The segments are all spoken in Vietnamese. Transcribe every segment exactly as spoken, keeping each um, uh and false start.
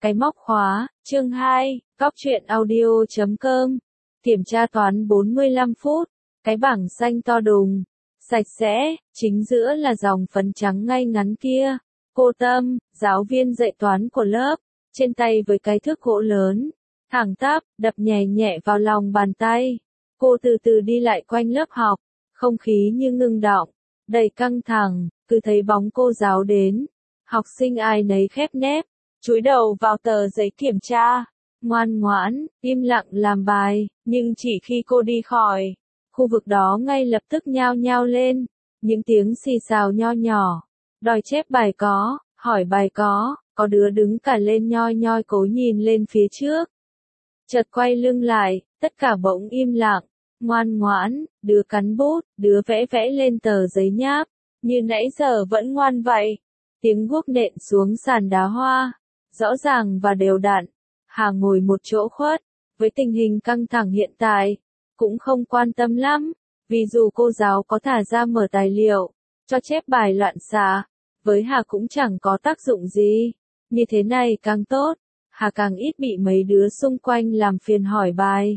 Cái móc khóa, chương hai, Cóc truyện audio chấm com. Kiểm tra toán bốn mươi lăm phút. Cái bảng xanh to đùng, sạch sẽ, chính giữa là dòng phấn trắng ngay ngắn kia. Cô Tâm, giáo viên dạy toán của lớp, trên tay với cái thước gỗ lớn, thẳng tắp, đập nhẹ nhẹ vào lòng bàn tay. Cô từ từ đi lại quanh lớp học, không khí như ngưng đọng, đầy căng thẳng, cứ thấy bóng cô giáo đến. Học sinh ai nấy khép nép, chúi đầu vào tờ giấy kiểm tra, ngoan ngoãn, im lặng làm bài, nhưng chỉ khi cô đi khỏi, khu vực đó ngay lập tức nhao nhao lên, những tiếng xì xào nho nhỏ, đòi chép bài có, hỏi bài có, có đứa đứng cả lên nhoi nhoi cố nhìn lên phía trước. Chợt quay lưng lại, tất cả bỗng im lặng, ngoan ngoãn, đứa cắn bút, đứa vẽ vẽ lên tờ giấy nháp, như nãy giờ vẫn ngoan vậy. Tiếng guốc nện xuống sàn đá hoa, rõ ràng và đều đặn. Hà ngồi một chỗ khuất, với tình hình căng thẳng hiện tại, cũng không quan tâm lắm, vì dù cô giáo có thả ra mở tài liệu, cho chép bài loạn xạ, với Hà cũng chẳng có tác dụng gì. Như thế này càng tốt, Hà càng ít bị mấy đứa xung quanh làm phiền hỏi bài.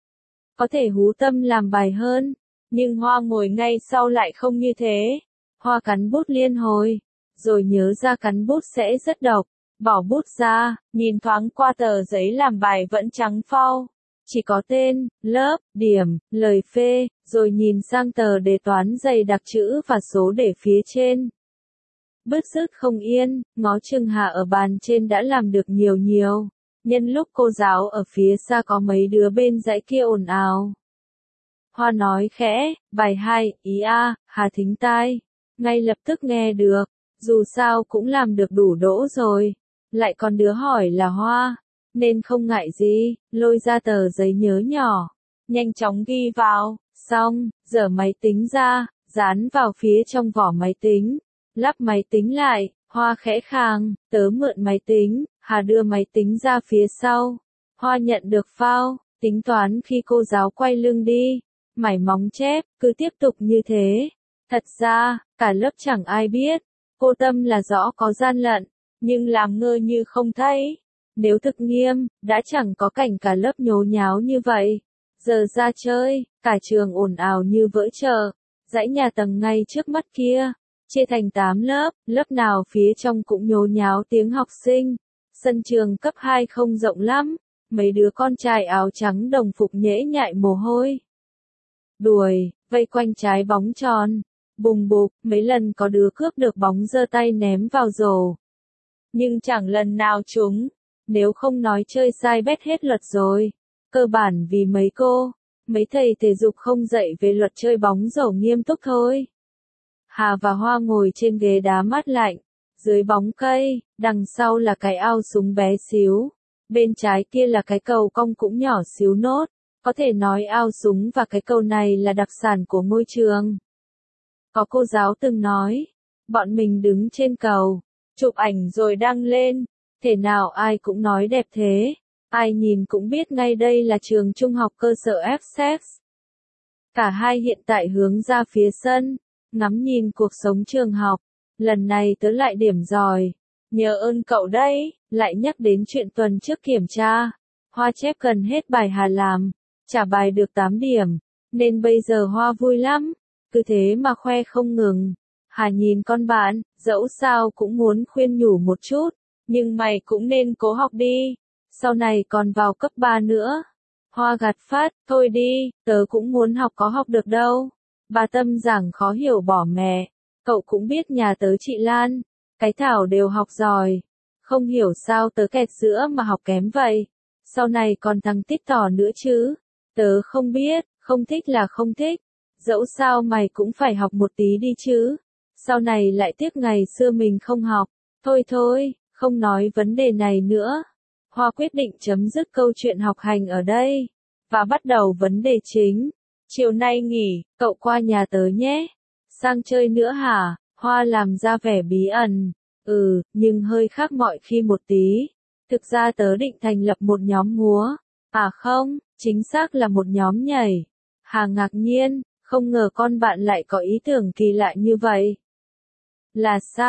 Có thể hú tâm làm bài hơn, nhưng Hoa ngồi ngay sau lại không như thế. Hoa cắn bút liên hồi, rồi nhớ ra cắn bút sẽ rất độc, bỏ bút ra, nhìn thoáng qua tờ giấy làm bài vẫn trắng phau, chỉ có tên, lớp, điểm, lời phê, rồi nhìn sang tờ đề toán dày đặc chữ và số để phía trên. Bứt rứt không yên, ngó chừng Hà ở bàn trên đã làm được nhiều nhiều, nhân lúc cô giáo ở phía xa có mấy đứa bên dãy kia ồn ào. Hoa nói khẽ, bài hai, ý a, Hà thính tai, ngay lập tức nghe được, dù sao cũng làm được đủ đỗ rồi, lại còn đứa hỏi là Hoa, nên không ngại gì, lôi ra tờ giấy nhớ nhỏ, nhanh chóng ghi vào, xong, dở máy tính ra, dán vào phía trong vỏ máy tính, lắp máy tính lại, Hoa khẽ khàng, tớ mượn máy tính, Hà đưa máy tính ra phía sau, Hoa nhận được phao, tính toán khi cô giáo quay lưng đi, mải móng chép, cứ tiếp tục như thế. Thật ra, cả lớp chẳng ai biết, cô Tâm là rõ có gian lận, nhưng làm ngơ như không thấy. Nếu thực nghiêm, đã chẳng có cảnh cả lớp nhố nháo như vậy. Giờ ra chơi, cả trường ồn ào như vỡ chợ, dãy nhà tầng ngay trước mắt kia, chia thành tám lớp, lớp nào phía trong cũng nhố nháo tiếng học sinh. Sân trường cấp hai không rộng lắm, mấy đứa con trai áo trắng đồng phục nhễ nhại mồ hôi. Đuổi, vây quanh trái bóng tròn. Bùng bục, mấy lần có đứa cướp được bóng giơ tay ném vào rổ. Nhưng chẳng lần nào trúng, nếu không nói chơi sai bét hết luật rồi. Cơ bản vì mấy cô, mấy thầy thể dục không dạy về luật chơi bóng rổ nghiêm túc thôi. Hà và Hoa ngồi trên ghế đá mát lạnh, dưới bóng cây, đằng sau là cái ao súng bé xíu. Bên trái kia là cái cầu cong cũng nhỏ xíu nốt, có thể nói ao súng và cái cầu này là đặc sản của ngôi trường. Có cô giáo từng nói, bọn mình đứng trên cầu, chụp ảnh rồi đăng lên, thể nào ai cũng nói đẹp thế, ai nhìn cũng biết ngay đây là trường trung học cơ sở Essex. Cả hai hiện tại hướng ra phía sân, ngắm nhìn cuộc sống trường học, lần này tớ lại điểm giỏi, nhờ ơn cậu đấy, lại nhắc đến chuyện tuần trước kiểm tra, Hoa chép gần hết bài Hà làm, trả bài được tám điểm, nên bây giờ Hoa vui lắm. Cứ thế mà khoe không ngừng. Hà nhìn con bạn, dẫu sao cũng muốn khuyên nhủ một chút, nhưng mày cũng nên cố học đi, sau này còn vào cấp ba nữa. Hoa gạt phát, thôi đi, tớ cũng muốn học có học được đâu. Bà Tâm giảng khó hiểu bỏ mẹ, cậu cũng biết nhà tớ chị Lan, cái Thảo đều học giỏi, không hiểu sao tớ kẹt giữa mà học kém vậy, sau này còn thằng Tít Tỏ nữa chứ, tớ không biết, không thích là không thích. Dẫu sao mày cũng phải học một tí đi chứ, sau này lại tiếc ngày xưa mình không học, thôi thôi, không nói vấn đề này nữa. Hoa quyết định chấm dứt câu chuyện học hành ở đây, và bắt đầu vấn đề chính. Chiều nay nghỉ, cậu qua nhà tớ nhé. Sang chơi nữa hả? Hoa làm ra vẻ bí ẩn. Ừ, nhưng hơi khác mọi khi một tí. Thực ra tớ định thành lập một nhóm múa. À không, chính xác là một nhóm nhảy. Hà ngạc nhiên. Không ngờ con bạn lại có ý tưởng kỳ lạ như vậy. Là sao?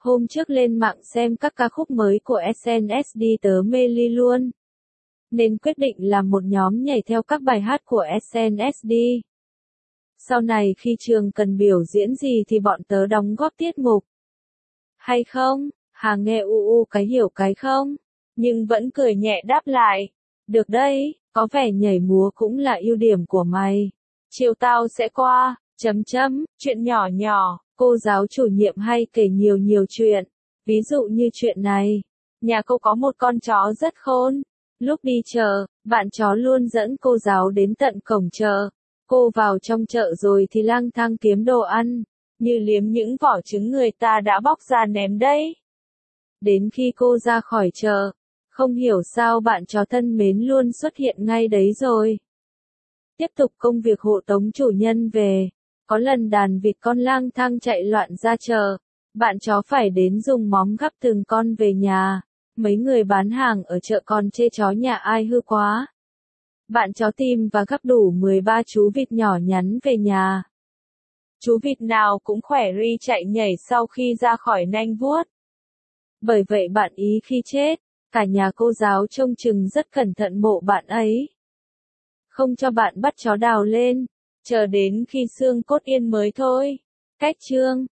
Hôm trước lên mạng xem các ca khúc mới của ét en ét đê tớ mê ly luôn. Nên quyết định làm một nhóm nhảy theo các bài hát của ét en ét đê. Sau này khi trường cần biểu diễn gì thì bọn tớ đóng góp tiết mục. Hay không? Hà nghe u u cái hiểu cái không? Nhưng vẫn cười nhẹ đáp lại. Được đấy, có vẻ nhảy múa cũng là ưu điểm của mày. Chiều tao sẽ qua, chấm chấm, chuyện nhỏ nhỏ, cô giáo chủ nhiệm hay kể nhiều nhiều chuyện. Ví dụ như chuyện này, nhà cô có một con chó rất khôn. Lúc đi chợ, bạn chó luôn dẫn cô giáo đến tận cổng chợ. Cô vào trong chợ rồi thì lang thang kiếm đồ ăn, như liếm những vỏ trứng người ta đã bóc ra ném đấy. Đến khi cô ra khỏi chợ, không hiểu sao bạn chó thân mến luôn xuất hiện ngay đấy rồi. Tiếp tục công việc hộ tống chủ nhân về. Có lần đàn vịt con lang thang chạy loạn ra chợ, bạn chó phải đến dùng móng gắp từng con về nhà. Mấy người bán hàng ở chợ còn chê chó nhà ai hư quá. Bạn chó tìm và gắp đủ mười ba chú vịt nhỏ nhắn về nhà. Chú vịt nào cũng khỏe ri chạy nhảy sau khi ra khỏi nanh vuốt. Bởi vậy bạn ý khi chết, cả nhà cô giáo trông chừng rất cẩn thận mộ bạn ấy. Không cho bạn bắt chó đào lên, chờ đến khi xương cốt yên mới thôi. Cách chương